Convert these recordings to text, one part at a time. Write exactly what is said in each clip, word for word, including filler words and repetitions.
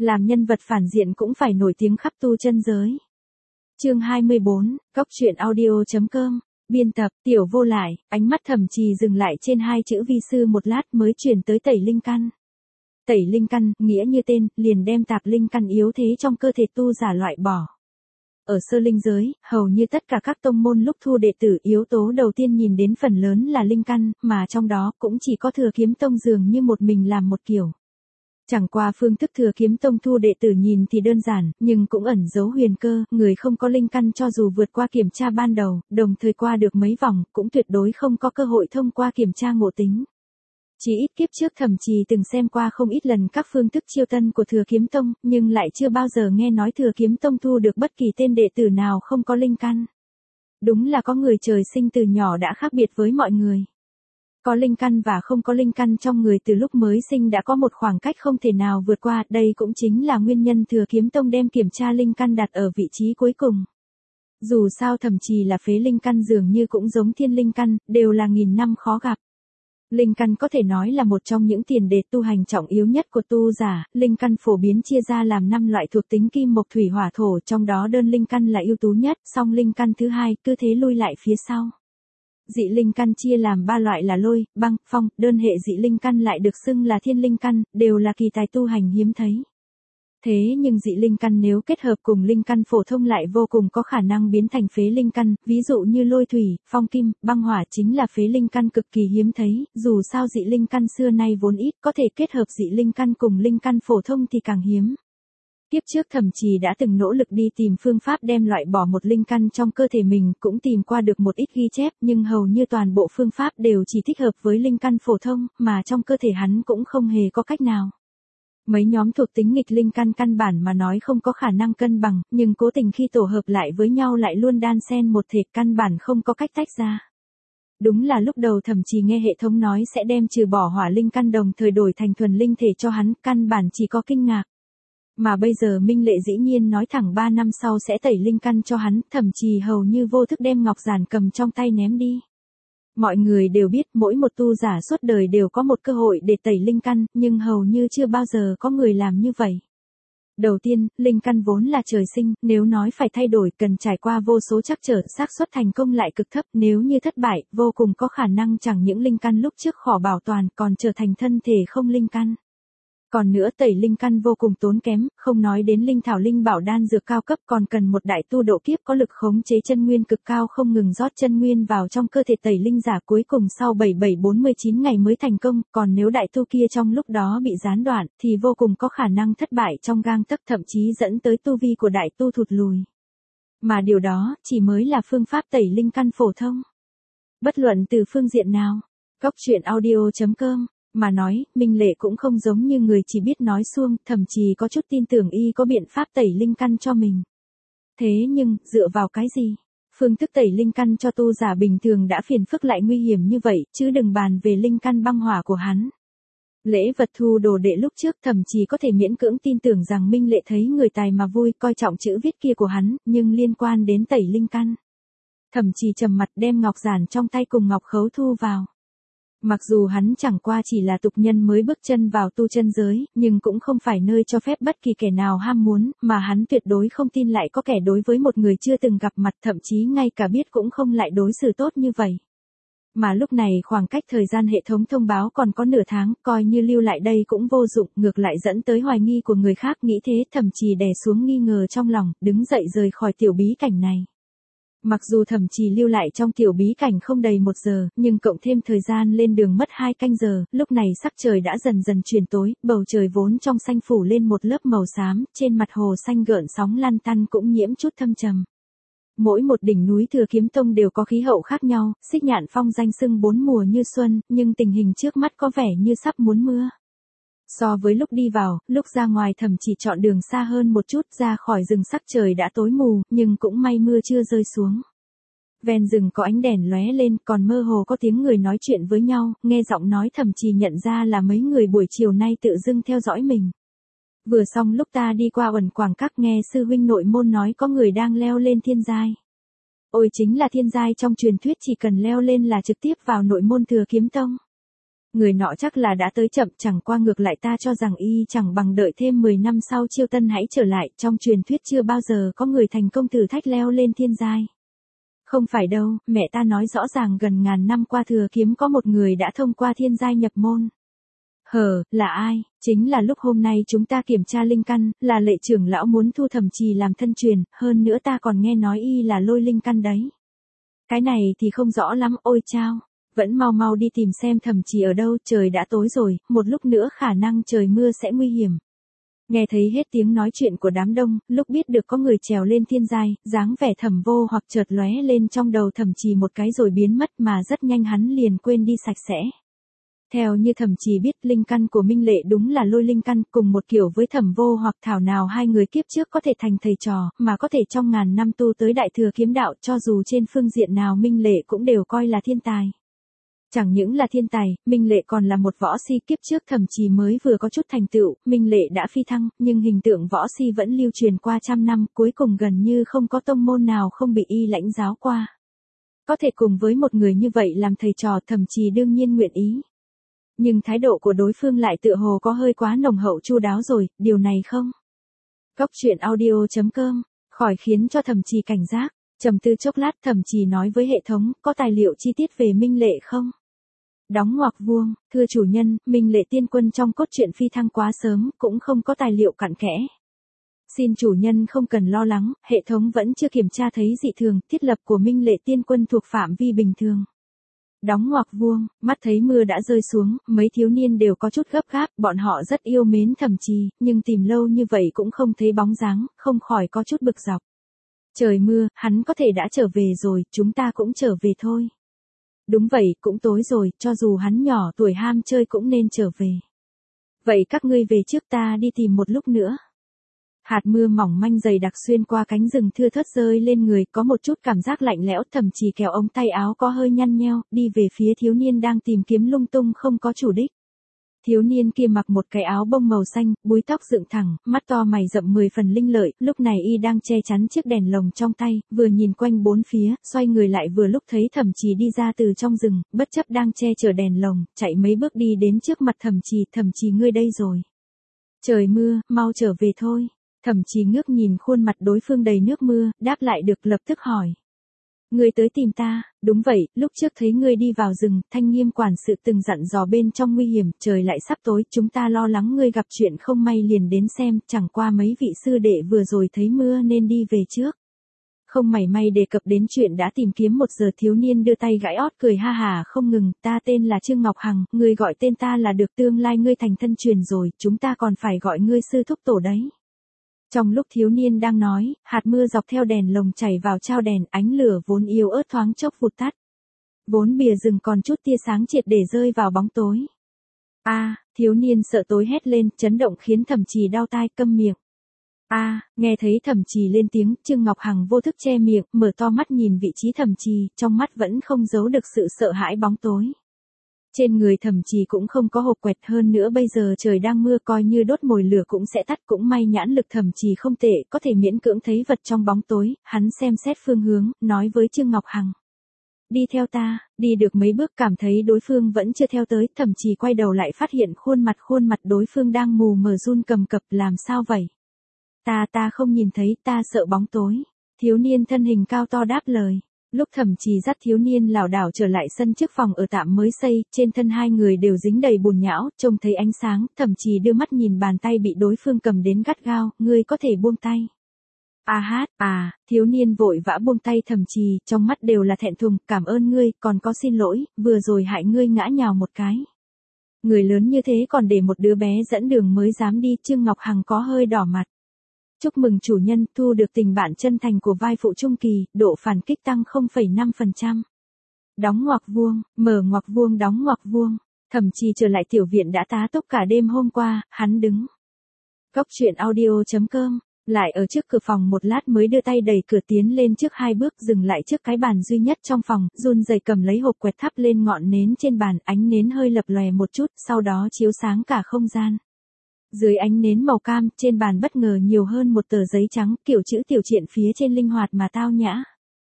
Làm nhân vật phản diện cũng phải nổi tiếng khắp tu chân giới. Chương hai mươi bốn, Cốc truyện audio chấm com. Biên tập, Tiểu Vô Lại, ánh mắt Thẩm Trì dừng lại trên hai chữ vi sư một lát mới chuyển tới tẩy linh căn. Tẩy linh căn, nghĩa như tên, liền đem tạp linh căn yếu thế trong cơ thể tu giả loại bỏ. Ở sơ linh giới, hầu như tất cả các tông môn lúc thu đệ tử yếu tố đầu tiên nhìn đến phần lớn là linh căn, mà trong đó cũng chỉ có Thừa Kiếm Tông dường như một mình làm một kiểu. Chẳng qua phương thức Thừa Kiếm Tông thu đệ tử nhìn thì đơn giản, nhưng cũng ẩn giấu huyền cơ, người không có linh căn cho dù vượt qua kiểm tra ban đầu, đồng thời qua được mấy vòng, cũng tuyệt đối không có cơ hội thông qua kiểm tra ngộ tính. Chỉ ít kiếp trước Thẩm Trì từng xem qua không ít lần các phương thức chiêu tân của Thừa Kiếm Tông, nhưng lại chưa bao giờ nghe nói Thừa Kiếm Tông thu được bất kỳ tên đệ tử nào không có linh căn. Đúng là có người trời sinh từ nhỏ đã khác biệt với mọi người. Có linh căn và không có linh căn trong người từ lúc mới sinh đã có một khoảng cách không thể nào vượt qua, đây cũng chính là nguyên nhân Thừa Kiếm Tông đem kiểm tra linh căn đặt ở vị trí cuối cùng. Dù sao Thẩm Trì là phế linh căn dường như cũng giống thiên linh căn, đều là nghìn năm khó gặp. Linh căn có thể nói là một trong những tiền đề tu hành trọng yếu nhất của tu giả, linh căn phổ biến chia ra làm năm loại thuộc tính kim mộc thủy hỏa thổ, trong đó đơn linh căn là ưu tú nhất, song linh căn thứ hai cứ thế lui lại phía sau. Dị linh căn chia làm ba loại là lôi, băng, phong, đơn hệ dị linh căn lại được xưng là thiên linh căn, đều là kỳ tài tu hành hiếm thấy. Thế nhưng dị linh căn nếu kết hợp cùng linh căn phổ thông lại vô cùng có khả năng biến thành phế linh căn, ví dụ như lôi thủy, phong kim, băng hỏa chính là phế linh căn cực kỳ hiếm thấy, dù sao dị linh căn xưa nay vốn ít, có thể kết hợp dị linh căn cùng linh căn phổ thông thì càng hiếm. Kiếp trước Thẩm Trì đã từng nỗ lực đi tìm phương pháp đem loại bỏ một linh căn trong cơ thể mình, cũng tìm qua được một ít ghi chép, nhưng hầu như toàn bộ phương pháp đều chỉ thích hợp với linh căn phổ thông, mà trong cơ thể hắn cũng không hề có cách nào. Mấy nhóm thuộc tính nghịch linh căn căn bản mà nói không có khả năng cân bằng, nhưng cố tình khi tổ hợp lại với nhau lại luôn đan xen một thể, căn bản không có cách tách ra. Đúng là lúc đầu Thẩm Trì nghe hệ thống nói sẽ đem trừ bỏ hỏa linh căn đồng thời đổi thành thuần linh thể cho hắn, căn bản chỉ có kinh ngạc. Mà bây giờ Minh Lệ dĩ nhiên nói thẳng ba năm sau sẽ tẩy linh căn cho hắn, Thẩm Trì hầu như vô thức đem ngọc giản cầm trong tay ném đi. Mọi người đều biết mỗi một tu giả suốt đời đều có một cơ hội để tẩy linh căn, nhưng hầu như chưa bao giờ có người làm như vậy. Đầu tiên, linh căn vốn là trời sinh, nếu nói phải thay đổi cần trải qua vô số trắc trở, xác suất thành công lại cực thấp, nếu như thất bại, vô cùng có khả năng chẳng những linh căn lúc trước khó bảo toàn còn trở thành thân thể không linh căn. Còn nữa tẩy linh căn vô cùng tốn kém, không nói đến linh thảo linh bảo đan dược cao cấp còn cần một đại tu độ kiếp có lực khống chế chân nguyên cực cao không ngừng rót chân nguyên vào trong cơ thể tẩy linh giả cuối cùng sau bảy bảy bốn mươi chín ngày mới thành công, còn nếu đại tu kia trong lúc đó bị gián đoạn thì vô cùng có khả năng thất bại trong gang tấc, thậm chí dẫn tới tu vi của đại tu thụt lùi. Mà điều đó chỉ mới là phương pháp tẩy linh căn phổ thông. Bất luận từ phương diện nào, Cốc truyện audio chấm com mà nói, Minh Lệ cũng không giống như người chỉ biết nói suông, Thẩm Trì có chút tin tưởng y có biện pháp tẩy linh căn cho mình. Thế nhưng, dựa vào cái gì? Phương thức tẩy linh căn cho tu giả bình thường đã phiền phức lại nguy hiểm như vậy, chứ đừng bàn về linh căn băng hỏa của hắn. Lễ vật thu đồ đệ lúc trước Thẩm Trì có thể miễn cưỡng tin tưởng rằng Minh Lệ thấy người tài mà vui, coi trọng chữ viết kia của hắn, nhưng liên quan đến tẩy linh căn. Thẩm Trì trầm mặt đem ngọc giản trong tay cùng ngọc khấu thu vào. Mặc dù hắn chẳng qua chỉ là tục nhân mới bước chân vào tu chân giới, nhưng cũng không phải nơi cho phép bất kỳ kẻ nào ham muốn, mà hắn tuyệt đối không tin lại có kẻ đối với một người chưa từng gặp mặt, thậm chí ngay cả biết cũng không lại đối xử tốt như vậy. Mà lúc này khoảng cách thời gian hệ thống thông báo còn có nửa tháng, coi như lưu lại đây cũng vô dụng, ngược lại dẫn tới hoài nghi của người khác, nghĩ thế Thẩm Trì đè xuống nghi ngờ trong lòng, đứng dậy rời khỏi tiểu bí cảnh này. Mặc dù Thẩm Trì lưu lại trong tiểu bí cảnh không đầy một giờ, nhưng cộng thêm thời gian lên đường mất hai canh giờ, lúc này sắc trời đã dần dần chuyển tối, bầu trời vốn trong xanh phủ lên một lớp màu xám, trên mặt hồ xanh gợn sóng lăn tăn cũng nhiễm chút thâm trầm. Mỗi một đỉnh núi Thừa Kiếm Tông đều có khí hậu khác nhau, Xích Nhạn Phong danh xưng bốn mùa như xuân, nhưng tình hình trước mắt có vẻ như sắp muốn mưa. So với lúc đi vào, lúc ra ngoài Thẩm Trì chọn đường xa hơn một chút, ra khỏi rừng sắc trời đã tối mù, nhưng cũng may mưa chưa rơi xuống. Ven rừng có ánh đèn lóe lên, còn mơ hồ có tiếng người nói chuyện với nhau, nghe giọng nói Thẩm Trì nhận ra là mấy người buổi chiều nay tự dưng theo dõi mình. Vừa xong lúc ta đi qua Uẩn Quảng Các nghe sư huynh nội môn nói có người đang leo lên thiên giai. Ôi chính là thiên giai trong truyền thuyết, chỉ cần leo lên là trực tiếp vào nội môn Thừa Kiếm Tông. Người nọ chắc là đã tới chậm, chẳng qua ngược lại ta cho rằng y chẳng bằng đợi thêm mười năm sau Chiêu Tân hãy trở lại, trong truyền thuyết chưa bao giờ có người thành công thử thách leo lên thiên giai. Không phải đâu, mẹ ta nói rõ ràng gần ngàn năm qua Thừa Kiếm có một người đã thông qua thiên giai nhập môn. Hờ, là ai? Chính là lúc hôm nay chúng ta kiểm tra linh căn, là Lệ trưởng lão muốn thu Thẩm Trì làm thân truyền, hơn nữa ta còn nghe nói y là lôi linh căn đấy. Cái này thì không rõ lắm, ôi chao. Vẫn mau mau đi tìm xem Thẩm Trì ở đâu, trời đã tối rồi, một lúc nữa khả năng trời mưa sẽ nguy hiểm. Nghe thấy hết tiếng nói chuyện của đám đông, lúc biết được có người trèo lên thiên giai, dáng vẻ Thẩm Vô hoặc chợt lóe lên trong đầu Thẩm Trì một cái rồi biến mất mà rất nhanh hắn liền quên đi sạch sẽ. Theo như Thẩm Trì biết, linh căn của Minh Lệ đúng là lôi linh căn, cùng một kiểu với Thẩm Vô hoặc thảo nào hai người kiếp trước có thể thành thầy trò, mà có thể trong ngàn năm tu tới đại thừa kiếm đạo, cho dù trên phương diện nào Minh Lệ cũng đều coi là thiên tài. Chẳng những là thiên tài, Minh Lệ còn là một võ si, kiếp trước Thẩm Trì mới vừa có chút thành tựu, Minh Lệ đã phi thăng, nhưng hình tượng võ si vẫn lưu truyền qua trăm năm, cuối cùng gần như không có tông môn nào không bị y lãnh giáo qua. Có thể cùng với một người như vậy làm thầy trò, Thẩm Trì đương nhiên nguyện ý. Nhưng thái độ của đối phương lại tựa hồ có hơi quá nồng hậu chu đáo rồi, điều này không? Góc truyện audio chấm com, khỏi khiến cho Thẩm Trì cảnh giác, trầm tư chốc lát Thẩm Trì nói với hệ thống, có tài liệu chi tiết về Minh Lệ không? Đóng ngoặc vuông, thưa chủ nhân, Minh Lệ tiên quân trong cốt truyện phi thăng quá sớm, cũng không có tài liệu cặn kẽ. Xin chủ nhân không cần lo lắng, hệ thống vẫn chưa kiểm tra thấy dị thường, thiết lập của Minh Lệ tiên quân thuộc phạm vi bình thường. Đóng ngoặc vuông, mắt thấy mưa đã rơi xuống, mấy thiếu niên đều có chút gấp gáp, bọn họ rất yêu mến Thẩm Trì, nhưng tìm lâu như vậy cũng không thấy bóng dáng, không khỏi có chút bực dọc. Trời mưa, hắn có thể đã trở về rồi, chúng ta cũng trở về thôi. Đúng vậy, cũng tối rồi, cho dù hắn nhỏ tuổi ham chơi cũng nên trở về. Vậy các ngươi về trước, ta đi tìm một lúc nữa. Hạt mưa mỏng manh dày đặc xuyên qua cánh rừng thưa thớt rơi lên người, có một chút cảm giác lạnh lẽo, Thẩm Trì kéo ống tay áo có hơi nhăn nheo, đi về phía thiếu niên đang tìm kiếm lung tung không có chủ đích. Thiếu niên kia mặc một cái áo bông màu xanh, búi tóc dựng thẳng, mắt to mày rậm mười phần linh lợi, lúc này y đang che chắn chiếc đèn lồng trong tay, vừa nhìn quanh bốn phía, xoay người lại vừa lúc thấy Thẩm Trì đi ra từ trong rừng, bất chấp đang che chở đèn lồng, chạy mấy bước đi đến trước mặt Thẩm Trì, Thẩm Trì ngươi đây rồi. Trời mưa, mau trở về thôi. Thẩm Trì ngước nhìn khuôn mặt đối phương đầy nước mưa, đáp lại được lập tức hỏi. Ngươi tới tìm ta, đúng vậy, lúc trước thấy ngươi đi vào rừng, Thanh Nghiêm quản sự từng dặn dò bên trong nguy hiểm, trời lại sắp tối, chúng ta lo lắng ngươi gặp chuyện không may liền đến xem, chẳng qua mấy vị sư đệ vừa rồi thấy mưa nên đi về trước. Không mảy may đề cập đến chuyện đã tìm kiếm một giờ, thiếu niên đưa tay gãi ót cười ha hà không ngừng, ta tên là Trương Ngọc Hằng, ngươi gọi tên ta là được, tương lai ngươi thành thân truyền rồi, chúng ta còn phải gọi ngươi sư thúc tổ đấy. Trong lúc thiếu niên đang nói, hạt mưa dọc theo đèn lồng chảy vào trao đèn, ánh lửa vốn yếu ớt thoáng chốc vụt tắt. Vốn bìa rừng còn chút tia sáng triệt để rơi vào bóng tối. A, à, thiếu niên sợ tối hét lên, chấn động khiến Thẩm Trì đau tai, câm miệng. A, à, nghe thấy Thẩm Trì lên tiếng, Trương Ngọc Hằng vô thức che miệng, mở to mắt nhìn vị trí Thẩm Trì, trong mắt vẫn không giấu được sự sợ hãi bóng tối. Trên người Thẩm Trì cũng không có hộp quẹt, hơn nữa bây giờ trời đang mưa, coi như đốt mồi lửa cũng sẽ tắt, cũng may nhãn lực Thẩm Trì không tệ, có thể miễn cưỡng thấy vật trong bóng tối, hắn xem xét phương hướng, nói với Trương Ngọc Hằng. Đi theo ta, đi được mấy bước cảm thấy đối phương vẫn chưa theo tới, Thẩm Trì quay đầu lại phát hiện khuôn mặt khuôn mặt đối phương đang mù mờ run cầm cập, làm sao vậy? Ta ta không nhìn thấy, ta sợ bóng tối. Thiếu niên thân hình cao to đáp lời. Lúc Thẩm Trì dắt thiếu niên lảo đảo trở lại sân trước phòng ở tạm mới xây, trên thân hai người đều dính đầy bùn nhão, trông thấy ánh sáng, Thẩm Trì đưa mắt nhìn bàn tay bị đối phương cầm đến gắt gao, ngươi có thể buông tay. A hát, à, thiếu niên vội vã buông tay Thẩm Trì, trong mắt đều là thẹn thùng, cảm ơn ngươi, còn có xin lỗi, vừa rồi hại ngươi ngã nhào một cái. Người lớn như thế còn để một đứa bé dẫn đường mới dám đi, Trương Ngọc Hằng có hơi đỏ mặt. Chúc mừng chủ nhân, thu được tình bạn chân thành của vai phụ trung kỳ, độ phản kích tăng không phẩy năm phần trăm. Đóng ngoặc vuông, mở ngoặc vuông đóng ngoặc vuông. Thẩm Trì trở lại tiểu viện đã tá túc cả đêm hôm qua, hắn đứng. Góc truyện audio chấm com, lại ở trước cửa phòng một lát mới đưa tay đẩy cửa tiến lên trước hai bước, dừng lại trước cái bàn duy nhất trong phòng, run rẩy cầm lấy hộp quẹt thắp lên ngọn nến trên bàn, ánh nến hơi lập lòe một chút, sau đó chiếu sáng cả không gian. Dưới ánh nến màu cam, trên bàn bất ngờ nhiều hơn một tờ giấy trắng, kiểu chữ tiểu triện phía trên linh hoạt mà tao nhã.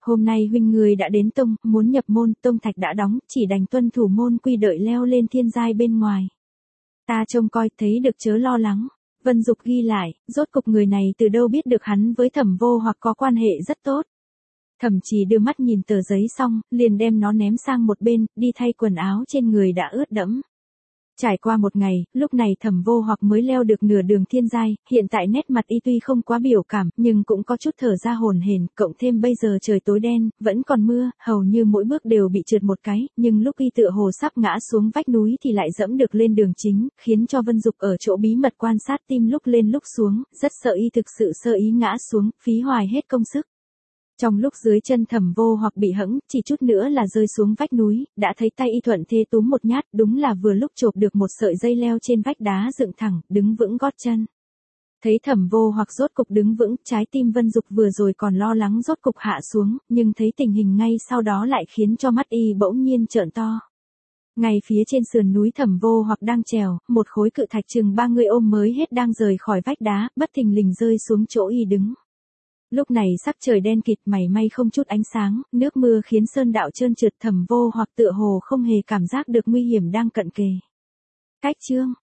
Hôm nay huynh người đã đến tông, muốn nhập môn, tông thạch đã đóng, chỉ đành tuân thủ môn quy đợi leo lên thiên giai bên ngoài. Ta trông coi, thấy được chớ lo lắng. Vân Dục ghi lại, rốt cục người này từ đâu biết được hắn với Thẩm Vô Hoặc có quan hệ rất tốt. Thẩm Trì đưa mắt nhìn tờ giấy xong, liền đem nó ném sang một bên, đi thay quần áo trên người đã ướt đẫm. Trải qua một ngày, lúc này Thẩm Vô Hoặc mới leo được nửa đường thiên giai, hiện tại nét mặt y tuy không quá biểu cảm, nhưng cũng có chút thở ra hổn hển, cộng thêm bây giờ trời tối đen, vẫn còn mưa, hầu như mỗi bước đều bị trượt một cái, nhưng lúc y tựa hồ sắp ngã xuống vách núi thì lại dẫm được lên đường chính, khiến cho Vân Dục ở chỗ bí mật quan sát tim lúc lên lúc xuống, rất sợ y thực sự sơ ý ngã xuống, phí hoài hết công sức. Trong lúc dưới chân Thẩm Vô Hoặc bị hẫng, chỉ chút nữa là rơi xuống vách núi, đã thấy tay y thuận thế túm một nhát, đúng là vừa lúc chộp được một sợi dây leo trên vách đá dựng thẳng, đứng vững gót chân. Thấy Thẩm Vô Hoặc rốt cục đứng vững, trái tim Vân Dục vừa rồi còn lo lắng rốt cục hạ xuống, nhưng thấy tình hình ngay sau đó lại khiến cho mắt y bỗng nhiên trợn to. Ngay phía trên sườn núi Thẩm Vô Hoặc đang trèo, một khối cự thạch chừng ba người ôm mới hết đang rời khỏi vách đá, bất thình lình rơi xuống chỗ y đứng. Lúc này sắc trời đen kịt, mảy may không chút ánh sáng, nước mưa khiến sơn đạo trơn trượt, Thẩm Vô Hoặc tựa hồ không hề cảm giác được nguy hiểm đang cận kề. Cách chương